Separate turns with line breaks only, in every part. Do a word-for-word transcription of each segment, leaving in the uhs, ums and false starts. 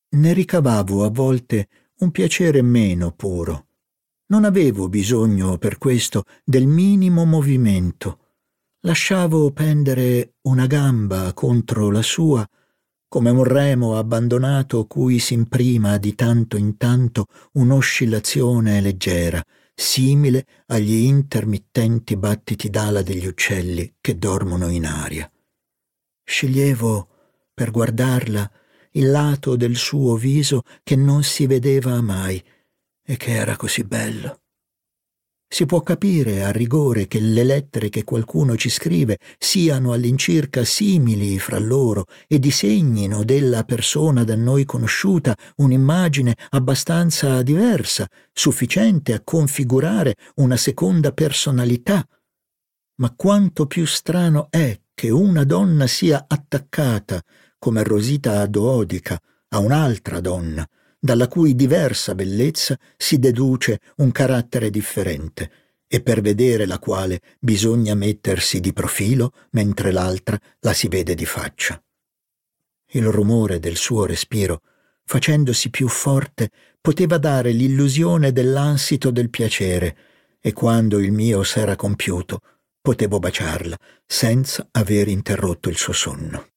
ne ricavavo a volte un piacere meno puro. Non avevo bisogno per questo del minimo movimento. Lasciavo pendere una gamba contro la sua, come un remo abbandonato cui s'imprima di tanto in tanto un'oscillazione leggera, simile agli intermittenti battiti d'ala degli uccelli che dormono in aria. Sceglievo, per guardarla, il lato del suo viso che non si vedeva mai e che era così bello. Si può capire a rigore che le lettere che qualcuno ci scrive siano all'incirca simili fra loro e disegnino della persona da noi conosciuta un'immagine abbastanza diversa, sufficiente a configurare una seconda personalità. Ma quanto più strano è che una donna sia attaccata, come Rosita Doodica, a un'altra donna, dalla cui diversa bellezza si deduce un carattere differente, e per vedere la quale bisogna mettersi di profilo mentre l'altra la si vede di faccia. Il rumore del suo respiro, facendosi più forte, poteva dare l'illusione dell'ansito del piacere, e quando il mio s'era compiuto, potevo baciarla senza aver interrotto il suo sonno.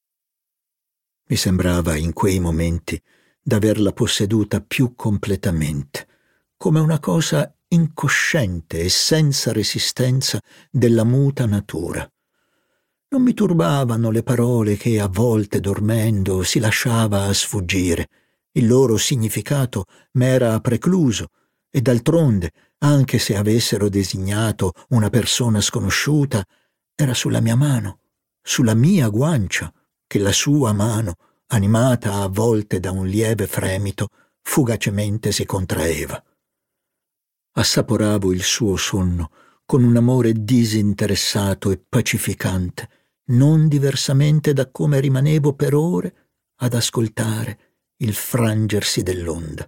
Mi sembrava in quei momenti d'averla posseduta più completamente, come una cosa incosciente e senza resistenza della muta natura. Non mi turbavano le parole che a volte dormendo si lasciava sfuggire. Il loro significato m'era precluso e d'altronde, anche se avessero designato una persona sconosciuta, era sulla mia mano, sulla mia guancia, che la sua mano, animata a volte da un lieve fremito, fugacemente si contraeva. Assaporavo il suo sonno con un amore disinteressato e pacificante, non diversamente da come rimanevo per ore ad ascoltare il frangersi dell'onda.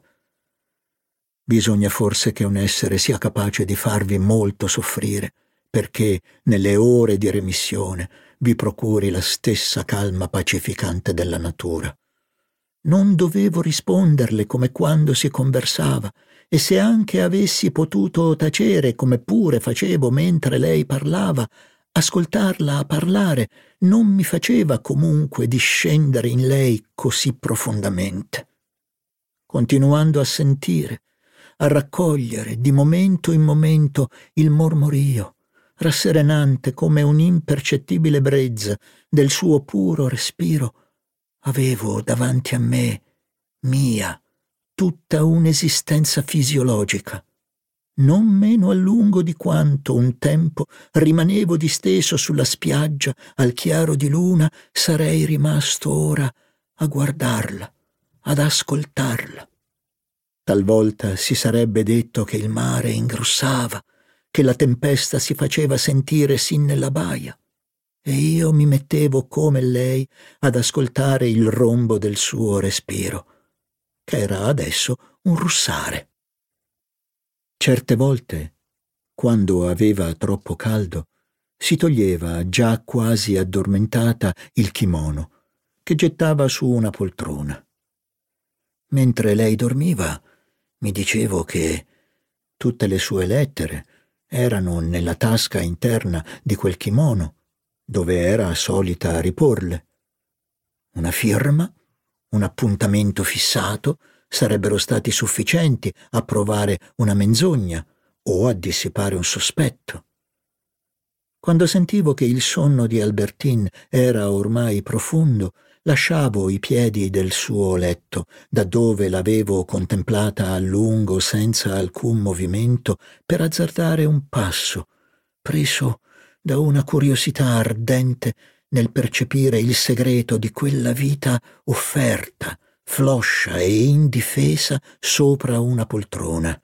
Bisogna forse che un essere sia capace di farvi molto soffrire, perché nelle ore di remissione vi procuri la stessa calma pacificante della natura. Non dovevo risponderle come quando si conversava, e se anche avessi potuto tacere come pure facevo mentre lei parlava, ascoltarla parlare non mi faceva comunque discendere in lei così profondamente. Continuando a sentire, a raccogliere di momento in momento il mormorio, rasserenante come un'impercettibile brezza del suo puro respiro, avevo davanti a me, mia, tutta un'esistenza fisiologica, non meno a lungo di quanto un tempo rimanevo disteso sulla spiaggia al chiaro di luna, sarei rimasto ora a guardarla, ad ascoltarla. Talvolta si sarebbe detto che il mare ingrussava, che la tempesta si faceva sentire sin nella baia, e io mi mettevo come lei ad ascoltare il rombo del suo respiro, che era adesso un russare. Certe volte, quando aveva troppo caldo, si toglieva, già quasi addormentata, il kimono, che gettava su una poltrona. Mentre lei dormiva, mi dicevo che tutte le sue lettere erano nella tasca interna di quel kimono, dove era solita riporle. Una firma, un appuntamento fissato sarebbero stati sufficienti a provare una menzogna o a dissipare un sospetto. Quando sentivo che il sonno di Albertine era ormai profondo, lasciavo i piedi del suo letto, da dove l'avevo contemplata a lungo senza alcun movimento, per azzardare un passo, preso da una curiosità ardente nel percepire il segreto di quella vita offerta, floscia e indifesa sopra una poltrona.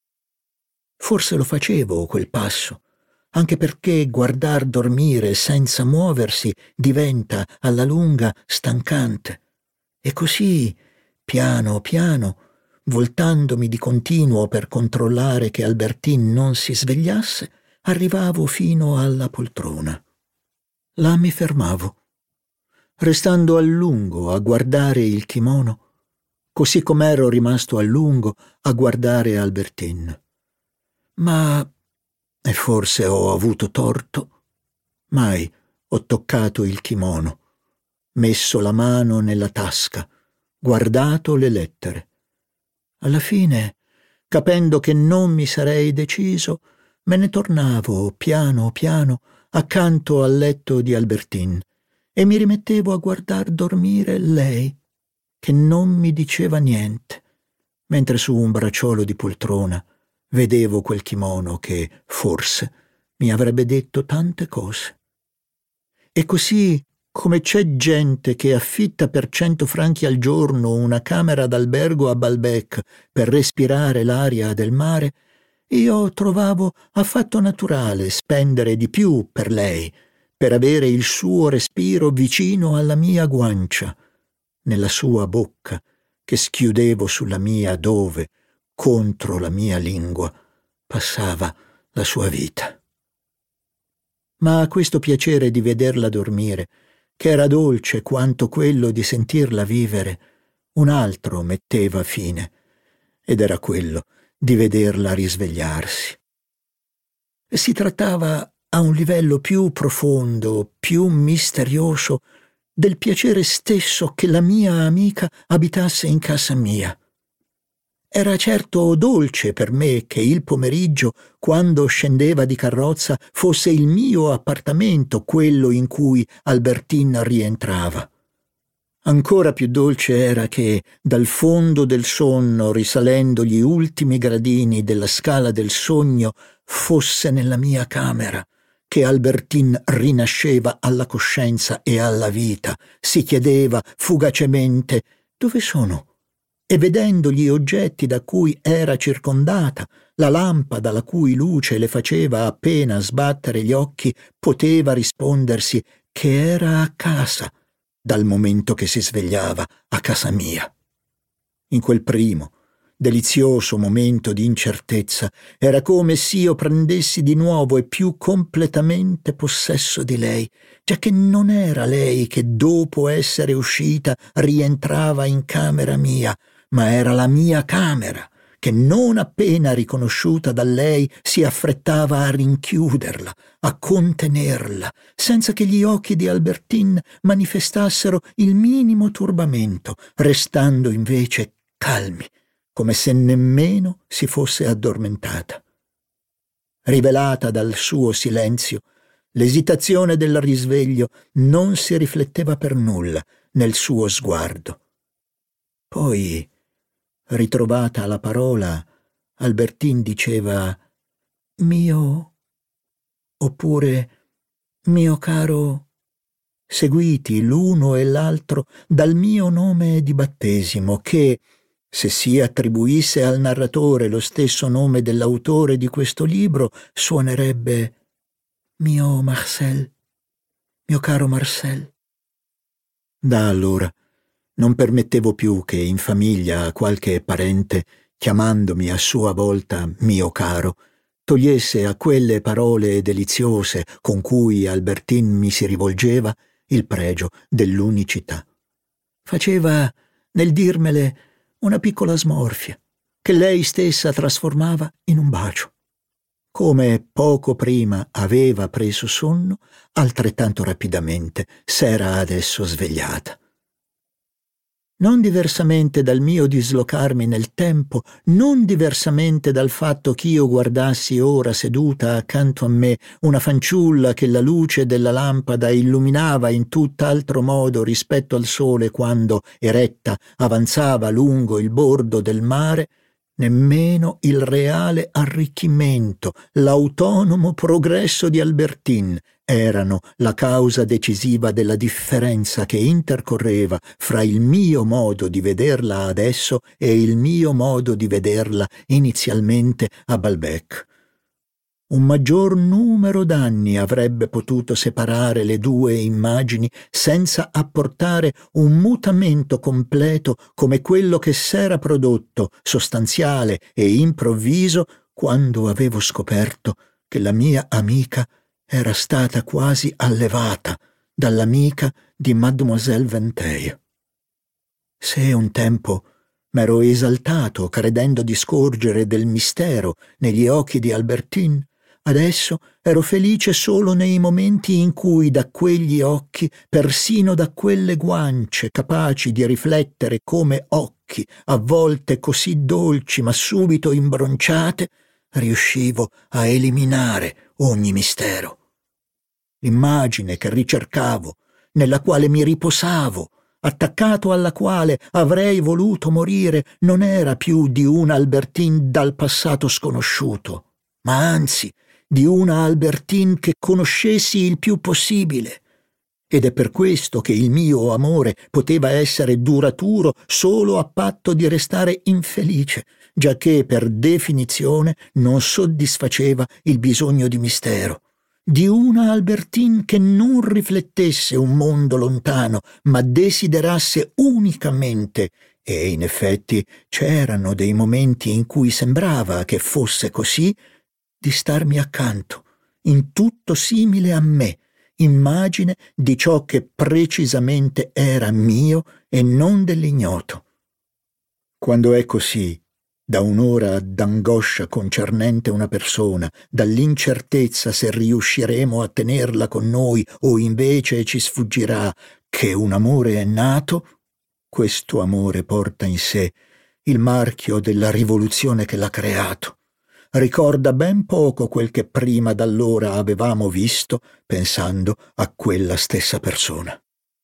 Forse lo facevo quel passo, anche perché guardar dormire senza muoversi diventa alla lunga stancante. E così, piano piano, voltandomi di continuo per controllare che Albertine non si svegliasse, arrivavo fino alla poltrona. Là mi fermavo, restando a lungo a guardare il kimono, così com'ero rimasto a lungo a guardare Albertine. Ma, e forse ho avuto torto, mai ho toccato il kimono, messo la mano nella tasca, guardato le lettere. Alla fine, capendo che non mi sarei deciso, me ne tornavo piano piano accanto al letto di Albertine e mi rimettevo a guardar dormire lei, che non mi diceva niente, mentre su un bracciolo di poltrona vedevo quel kimono che, forse, mi avrebbe detto tante cose. E così, come c'è gente che affitta per cento franchi al giorno una camera d'albergo a Balbec per respirare l'aria del mare, io trovavo affatto naturale spendere di più per lei, per avere il suo respiro vicino alla mia guancia, nella sua bocca, che schiudevo sulla mia dove, contro la mia lingua, passava la sua vita. Ma questo piacere di vederla dormire, che era dolce quanto quello di sentirla vivere, un altro metteva fine, ed era quello di vederla risvegliarsi. Si trattava a un livello più profondo, più misterioso, del piacere stesso che la mia amica abitasse in casa mia. Era certo dolce per me che il pomeriggio, quando scendeva di carrozza, fosse il mio appartamento quello in cui Albertine rientrava. Ancora più dolce era che, dal fondo del sonno, risalendo gli ultimi gradini della scala del sogno, fosse nella mia camera, che Albertine rinasceva alla coscienza e alla vita, si chiedeva fugacemente «Dove sono?» e vedendo gli oggetti da cui era circondata, la lampada la cui luce le faceva appena sbattere gli occhi, poteva rispondersi che era a casa, dal momento che si svegliava a casa mia. In quel primo, delizioso momento di incertezza, era come s'io prendessi di nuovo e più completamente possesso di lei, giacché non era lei che dopo essere uscita rientrava in camera mia, ma era la mia camera, che non appena riconosciuta da lei si affrettava a rinchiuderla, a contenerla, senza che gli occhi di Albertine manifestassero il minimo turbamento, restando invece calmi, come se nemmeno si fosse addormentata. Rivelata dal suo silenzio, l'esitazione del risveglio non si rifletteva per nulla nel suo sguardo. Poi, ritrovata la parola, Albertine diceva «mio» oppure «mio caro», seguiti l'uno e l'altro dal mio nome di battesimo che, se si attribuisse al narratore lo stesso nome dell'autore di questo libro, suonerebbe «mio Marcel, mio caro Marcel». Da allora non permettevo più che in famiglia a qualche parente, chiamandomi a sua volta mio caro, togliesse a quelle parole deliziose con cui Albertine mi si rivolgeva il pregio dell'unicità. Faceva, nel dirmele, una piccola smorfia, che lei stessa trasformava in un bacio. Come poco prima aveva preso sonno, altrettanto rapidamente s'era adesso svegliata. Non diversamente dal mio dislocarmi nel tempo, non diversamente dal fatto ch'io guardassi ora seduta accanto a me una fanciulla che la luce della lampada illuminava in tutt'altro modo rispetto al sole quando, eretta, avanzava lungo il bordo del mare, nemmeno il reale arricchimento, l'autonomo progresso di Albertine erano la causa decisiva della differenza che intercorreva fra il mio modo di vederla adesso e il mio modo di vederla inizialmente a Balbec. Un maggior numero d'anni avrebbe potuto separare le due immagini senza apportare un mutamento completo come quello che s'era prodotto, sostanziale e improvviso, quando avevo scoperto che la mia amica era stata quasi allevata dall'amica di Mademoiselle Vinteuil. Se un tempo M'ero esaltato credendo di scorgere del mistero negli occhi di Albertine. Adesso ero felice solo nei momenti in cui da quegli occhi, persino da quelle guance capaci di riflettere come occhi, a volte così dolci ma subito imbronciate, riuscivo a eliminare ogni mistero. L'immagine che ricercavo, nella quale mi riposavo, attaccato alla quale avrei voluto morire, non era più di una Albertine dal passato sconosciuto, ma anzi di una Albertine che conoscessi il più possibile. Ed è per questo che il mio amore poteva essere duraturo solo a patto di restare infelice, giacché per definizione non soddisfaceva il bisogno di mistero. Di una Albertine che non riflettesse un mondo lontano, ma desiderasse unicamente, e in effetti c'erano dei momenti in cui sembrava che fosse così, di starmi accanto, in tutto simile a me, immagine di ciò che precisamente era mio e non dell'ignoto. Quando è così, da un'ora d'angoscia concernente una persona, dall'incertezza se riusciremo a tenerla con noi o invece ci sfuggirà, che un amore è nato, questo amore porta in sé il marchio della rivoluzione che l'ha creato. Ricorda ben poco quel che prima d'allora avevamo visto pensando a quella stessa persona.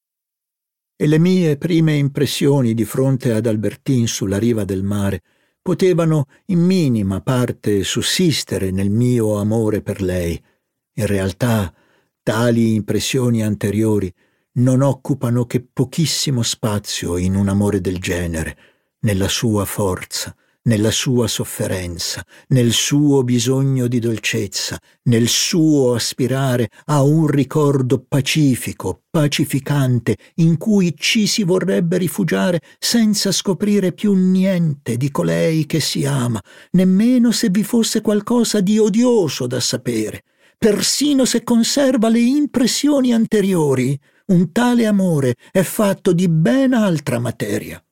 E le mie prime impressioni di fronte ad Albertine sulla riva del mare potevano in minima parte sussistere nel mio amore per lei. In realtà, tali impressioni anteriori non occupano che pochissimo spazio in un amore del genere, nella sua forza, nella sua sofferenza, nel suo bisogno di dolcezza, nel suo aspirare a un ricordo pacifico, pacificante, in cui ci si vorrebbe rifugiare senza scoprire più niente di colei che si ama, nemmeno se vi fosse qualcosa di odioso da sapere. Persino se conserva le impressioni anteriori, un tale amore è fatto di ben altra materia.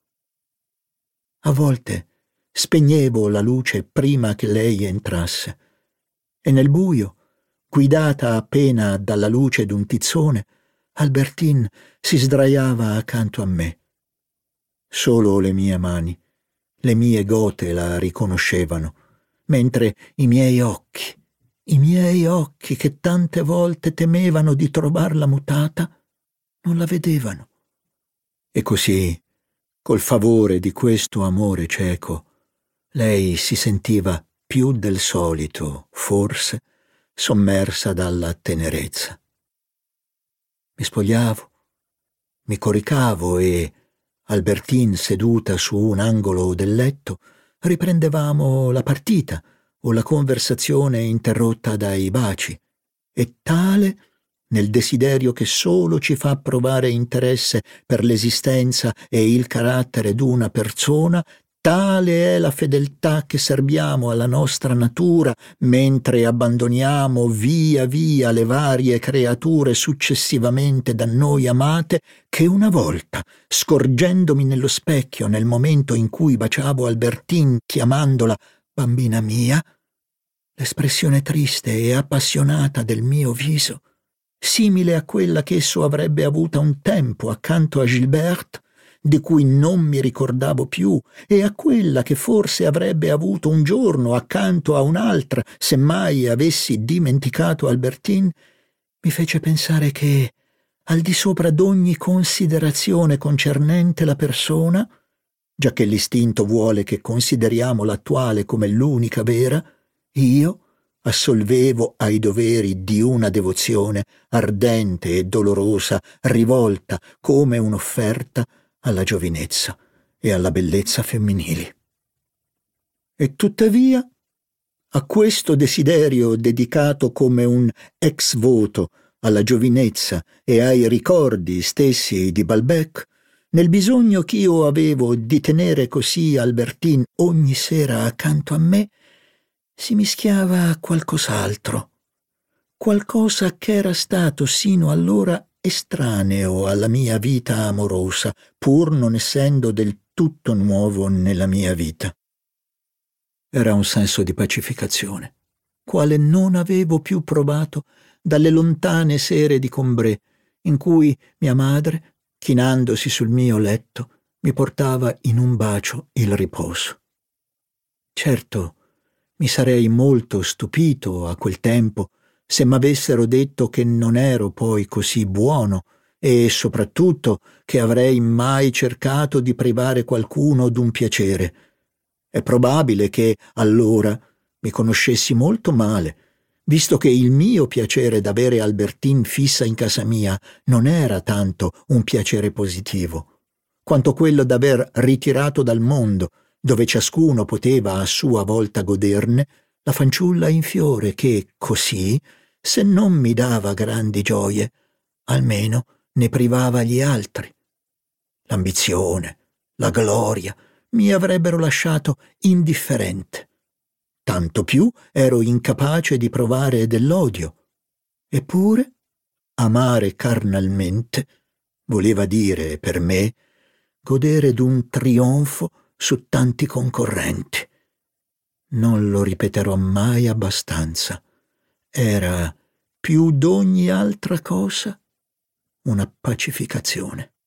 A volte spegnevo la luce prima che lei entrasse, e nel buio, guidata appena dalla luce d'un tizzone, Albertine si sdraiava accanto a me. Solo le mie mani, le mie gote la riconoscevano, mentre i miei occhi, i miei occhi che tante volte temevano di trovarla mutata, non la vedevano. E così, col favore di questo amore cieco, lei si sentiva più del solito, forse, sommersa dalla tenerezza. Mi spogliavo, mi coricavo e, Albertine seduta su un angolo del letto, riprendevamo la partita o la conversazione interrotta dai baci, e tale, nel desiderio che solo ci fa provare interesse per l'esistenza e il carattere d'una persona, tale è la fedeltà che serbiamo alla nostra natura mentre abbandoniamo via via le varie creature successivamente da noi amate, che una volta, scorgendomi nello specchio nel momento in cui baciavo Albertine chiamandola bambina mia, l'espressione triste e appassionata del mio viso, simile a quella che esso avrebbe avuta un tempo accanto a Gilberte, di cui non mi ricordavo più, e a quella che forse avrebbe avuto un giorno accanto a un'altra, se mai avessi dimenticato Albertine, mi fece pensare che, al di sopra d'ogni considerazione concernente la persona, giacché l'istinto vuole che consideriamo l'attuale come l'unica vera, io assolvevo ai doveri di una devozione ardente e dolorosa, rivolta come un'offerta alla giovinezza e alla bellezza femminili. E tuttavia, a questo desiderio dedicato come un ex voto alla giovinezza e ai ricordi stessi di Balbec, nel bisogno ch'io avevo di tenere così Albertine ogni sera accanto a me, si mischiava qualcos'altro, qualcosa che era stato sino allora estraneo alla mia vita amorosa, pur non essendo del tutto nuovo nella mia vita. Era un senso di pacificazione, quale non avevo più provato dalle lontane sere di Combray, in cui mia madre, chinandosi sul mio letto, mi portava in un bacio il riposo. Certo, mi sarei molto stupito a quel tempo se m'avessero detto che non ero poi così buono e soprattutto che avrei mai cercato di privare qualcuno d'un piacere. È probabile che, allora, mi conoscessi molto male, visto che il mio piacere d'avere Albertine fissa in casa mia non era tanto un piacere positivo, quanto quello d'aver ritirato dal mondo, dove ciascuno poteva a sua volta goderne, la fanciulla in fiore che, così, se non mi dava grandi gioie, almeno ne privava gli altri. L'ambizione, la gloria, mi avrebbero lasciato indifferente. Tanto più ero incapace di provare dell'odio. Eppure, amare carnalmente voleva dire per me godere d'un trionfo su tanti concorrenti. Non lo ripeterò mai abbastanza. Era, più d'ogni altra cosa, una pacificazione.